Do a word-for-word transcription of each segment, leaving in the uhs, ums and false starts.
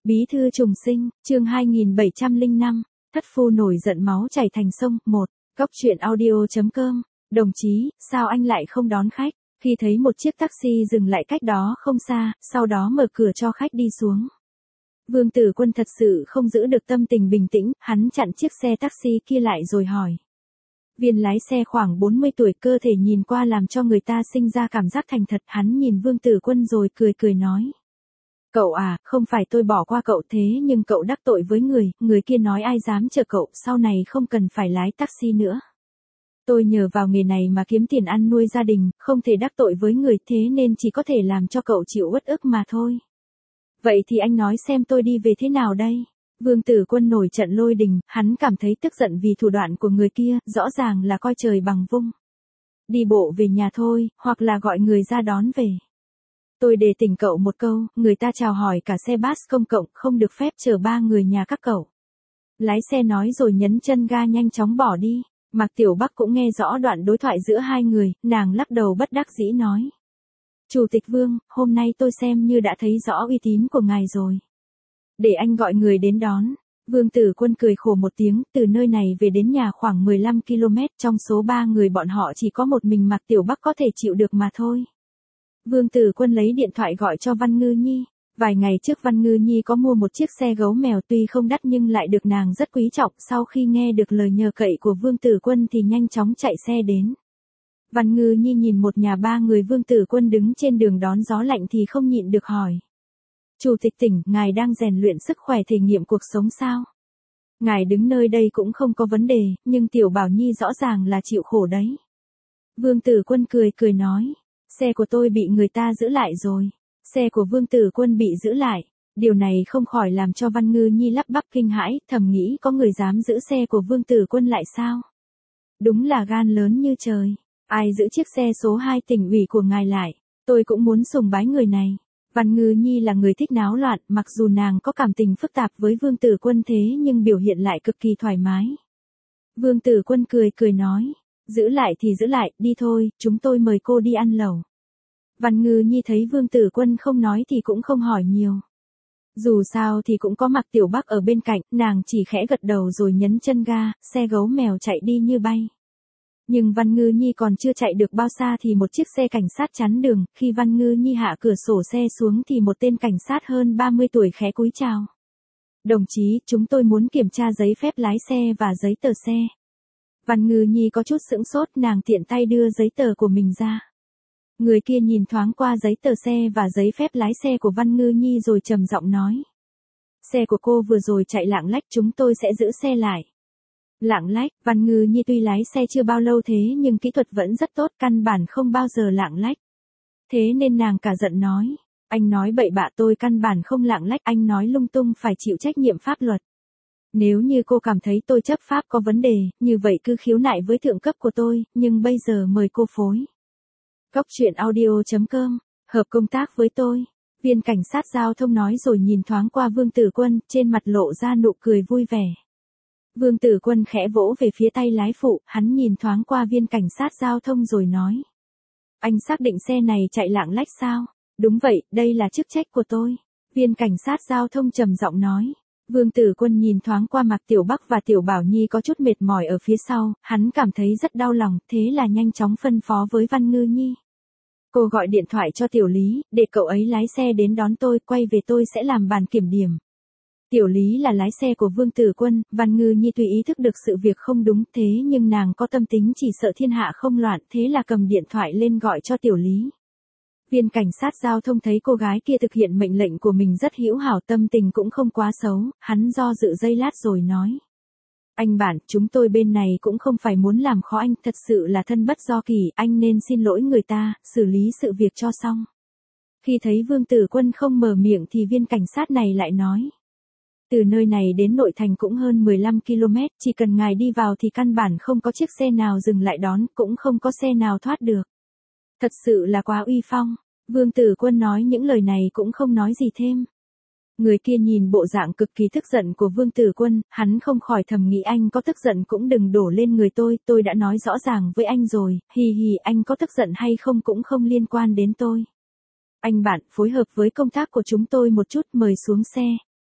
Bí thư trùng sinh, chương hai nghìn bảy trăm lẻ năm, thất phu nổi giận máu chảy thành sông, một, góc truyện audio.com, đồng chí, sao anh lại không đón khách, khi thấy một chiếc taxi dừng lại cách đó không xa, sau đó mở cửa cho khách đi xuống. Vương Tử Quân thật sự không giữ được tâm tình bình tĩnh, hắn chặn chiếc xe taxi kia lại rồi hỏi. Viên lái xe khoảng bốn mươi tuổi, cơ thể nhìn qua làm cho người ta sinh ra cảm giác thành thật, hắn nhìn Vương Tử Quân rồi cười cười nói. Cậu à, không phải tôi bỏ qua cậu thế nhưng cậu đắc tội với người, người kia nói ai dám chờ cậu, sau này không cần phải lái taxi nữa. Tôi nhờ vào nghề này mà kiếm tiền ăn nuôi gia đình, không thể đắc tội với người thế nên chỉ có thể làm cho cậu chịu uất ức mà thôi. Vậy thì anh nói xem tôi đi về thế nào đây? Vương Tử Quân nổi trận lôi đình, hắn cảm thấy tức giận vì thủ đoạn của người kia, rõ ràng là coi trời bằng vung. Đi bộ về nhà thôi, hoặc là gọi người ra đón về. Tôi để tỉnh cậu một câu, người ta chào hỏi cả xe bus công cộng, không được phép chở ba người nhà các cậu. Lái xe nói rồi nhấn chân ga nhanh chóng bỏ đi. Mạc Tiểu Bắc cũng nghe rõ đoạn đối thoại giữa hai người, nàng lắc đầu bất đắc dĩ nói. Chủ tịch Vương, hôm nay tôi xem như đã thấy rõ uy tín của ngài rồi. Để anh gọi người đến đón. Vương Tử Quân cười khổ một tiếng, từ nơi này về đến nhà khoảng mười lăm ki lô mét, trong số ba người bọn họ chỉ có một mình Mạc Tiểu Bắc có thể chịu được mà thôi. Vương Tử Quân lấy điện thoại gọi cho Văn Ngư Nhi. Vài ngày trước Văn Ngư Nhi có mua một chiếc xe gấu mèo tuy không đắt nhưng lại được nàng rất quý trọng, sau khi nghe được lời nhờ cậy của Vương Tử Quân thì nhanh chóng chạy xe đến. Văn Ngư Nhi nhìn một nhà ba người Vương Tử Quân đứng trên đường đón gió lạnh thì không nhịn được hỏi. Chủ tịch tỉnh, ngài đang rèn luyện sức khỏe thể nghiệm cuộc sống sao? Ngài đứng nơi đây cũng không có vấn đề, nhưng Tiểu Bảo Nhi rõ ràng là chịu khổ đấy. Vương Tử Quân cười cười nói. Xe của tôi bị người ta giữ lại rồi. Xe của Vương Tử Quân bị giữ lại. Điều này không khỏi làm cho Văn Ngư Nhi lắp bắp kinh hãi, thầm nghĩ có người dám giữ xe của Vương Tử Quân lại sao? Đúng là gan lớn như trời. Ai giữ chiếc xe số hai tỉnh ủy của ngài lại? Tôi cũng muốn sùng bái người này. Văn Ngư Nhi là người thích náo loạn, mặc dù nàng có cảm tình phức tạp với Vương Tử Quân thế nhưng biểu hiện lại cực kỳ thoải mái. Vương Tử Quân cười cười nói. Giữ lại thì giữ lại, đi thôi, chúng tôi mời cô đi ăn lẩu. Văn Ngư Nhi thấy Vương Tử Quân không nói thì cũng không hỏi nhiều. Dù sao thì cũng có Mạc Tiểu Bắc ở bên cạnh, nàng chỉ khẽ gật đầu rồi nhấn chân ga, xe gấu mèo chạy đi như bay. Nhưng Văn Ngư Nhi còn chưa chạy được bao xa thì một chiếc xe cảnh sát chắn đường, khi Văn Ngư Nhi hạ cửa sổ xe xuống thì một tên cảnh sát hơn ba mươi tuổi khẽ cúi chào. Đồng chí, chúng tôi muốn kiểm tra giấy phép lái xe và giấy tờ xe. Văn Ngư Nhi có chút sững sốt, nàng tiện tay đưa giấy tờ của mình ra. Người kia nhìn thoáng qua giấy tờ xe và giấy phép lái xe của Văn Ngư Nhi rồi trầm giọng nói. Xe của cô vừa rồi chạy lạng lách, chúng tôi sẽ giữ xe lại. Lạng lách, Văn Ngư Nhi tuy lái xe chưa bao lâu thế nhưng kỹ thuật vẫn rất tốt, căn bản không bao giờ lạng lách. Thế nên nàng cả giận nói. Anh nói bậy bạ, tôi căn bản không lạng lách, anh nói lung tung, phải chịu trách nhiệm pháp luật. Nếu như cô cảm thấy tôi chấp pháp có vấn đề, như vậy cứ khiếu nại với thượng cấp của tôi, nhưng bây giờ mời cô phối. Góc truyện audio.com, hợp công tác với tôi. Viên cảnh sát giao thông nói rồi nhìn thoáng qua Vương Tử Quân, trên mặt lộ ra nụ cười vui vẻ. Vương Tử Quân khẽ vỗ về phía tay lái phụ, hắn nhìn thoáng qua viên cảnh sát giao thông rồi nói. Anh xác định xe này chạy lạng lách sao? Đúng vậy, đây là chức trách của tôi. Viên cảnh sát giao thông trầm giọng nói. Vương Tử Quân nhìn thoáng qua Mạc Tiểu Bắc và Tiểu Bảo Nhi có chút mệt mỏi ở phía sau, hắn cảm thấy rất đau lòng, thế là nhanh chóng phân phó với Văn Ngư Nhi. Cô gọi điện thoại cho Tiểu Lý, để cậu ấy lái xe đến đón tôi, quay về tôi sẽ làm bản kiểm điểm. Tiểu Lý là lái xe của Vương Tử Quân, Văn Ngư Nhi tùy ý thức được sự việc không đúng thế nhưng nàng có tâm tính chỉ sợ thiên hạ không loạn, thế là cầm điện thoại lên gọi cho Tiểu Lý. Viên cảnh sát giao thông thấy cô gái kia thực hiện mệnh lệnh của mình rất hữu hảo, tâm tình cũng không quá xấu, hắn do dự giây lát rồi nói. Anh bản, chúng tôi bên này cũng không phải muốn làm khó anh, thật sự là thân bất do kỳ, anh nên xin lỗi người ta, xử lý sự việc cho xong. Khi thấy Vương Tử Quân không mở miệng thì viên cảnh sát này lại nói. Từ nơi này đến nội thành cũng hơn mười lăm ki lô mét, chỉ cần ngài đi vào thì căn bản không có chiếc xe nào dừng lại đón, cũng không có xe nào thoát được. Thật sự là quá uy phong. Vương Tử Quân nói những lời này cũng không nói gì thêm. Người kia nhìn bộ dạng cực kỳ tức giận của Vương Tử Quân, hắn không khỏi thầm nghĩ anh có tức giận cũng đừng đổ lên người tôi, tôi đã nói rõ ràng với anh rồi, hì hì, anh có tức giận hay không cũng không liên quan đến tôi. Anh bạn, phối hợp với công tác của chúng tôi một chút, mời xuống xe.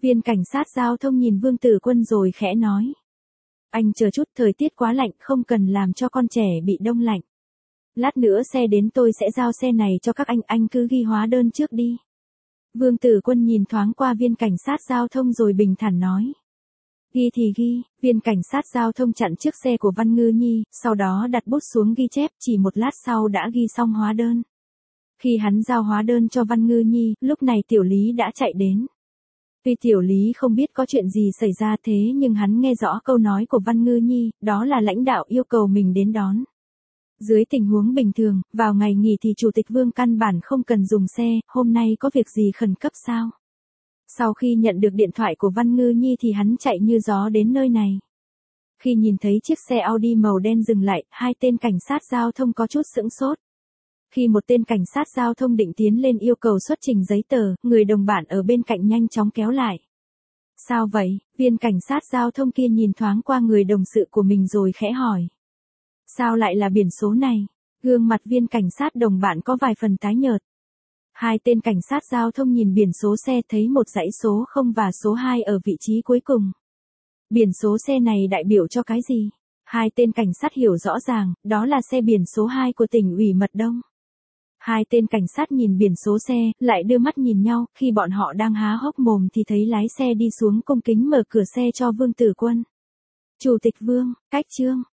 Viên cảnh sát giao thông nhìn Vương Tử Quân rồi khẽ nói. Anh chờ chút, thời tiết quá lạnh, không cần làm cho con trẻ bị đông lạnh. Lát nữa xe đến tôi sẽ giao xe này cho các anh, anh cứ ghi hóa đơn trước đi. Vương Tử Quân nhìn thoáng qua viên cảnh sát giao thông rồi bình thản nói. Ghi thì ghi, viên cảnh sát giao thông chặn trước xe của Văn Ngư Nhi, sau đó đặt bút xuống ghi chép, chỉ một lát sau đã ghi xong hóa đơn. Khi hắn giao hóa đơn cho Văn Ngư Nhi, lúc này Tiểu Lý đã chạy đến. Tuy Tiểu Lý không biết có chuyện gì xảy ra thế nhưng hắn nghe rõ câu nói của Văn Ngư Nhi, đó là lãnh đạo yêu cầu mình đến đón. Dưới tình huống bình thường, vào ngày nghỉ thì Chủ tịch Vương căn bản không cần dùng xe, hôm nay có việc gì khẩn cấp sao? Sau khi nhận được điện thoại của Văn Ngư Nhi thì hắn chạy như gió đến nơi này. Khi nhìn thấy chiếc xe Audi màu đen dừng lại, hai tên cảnh sát giao thông có chút sững sốt. Khi một tên cảnh sát giao thông định tiến lên yêu cầu xuất trình giấy tờ, người đồng bạn ở bên cạnh nhanh chóng kéo lại. Sao vậy? Viên cảnh sát giao thông kia nhìn thoáng qua người đồng sự của mình rồi khẽ hỏi. Sao lại là biển số này? Gương mặt viên cảnh sát đồng bạn có vài phần tái nhợt. Hai tên cảnh sát giao thông nhìn biển số xe thấy một dãy số không và số hai ở vị trí cuối cùng. Biển số xe này đại biểu cho cái gì? Hai tên cảnh sát hiểu rõ ràng, đó là xe biển số hai của tỉnh ủy Mật Đông. Hai tên cảnh sát nhìn biển số xe, lại đưa mắt nhìn nhau, khi bọn họ đang há hốc mồm thì thấy lái xe đi xuống cung kính mở cửa xe cho Vương Tử Quân. Chủ tịch Vương, cách trương.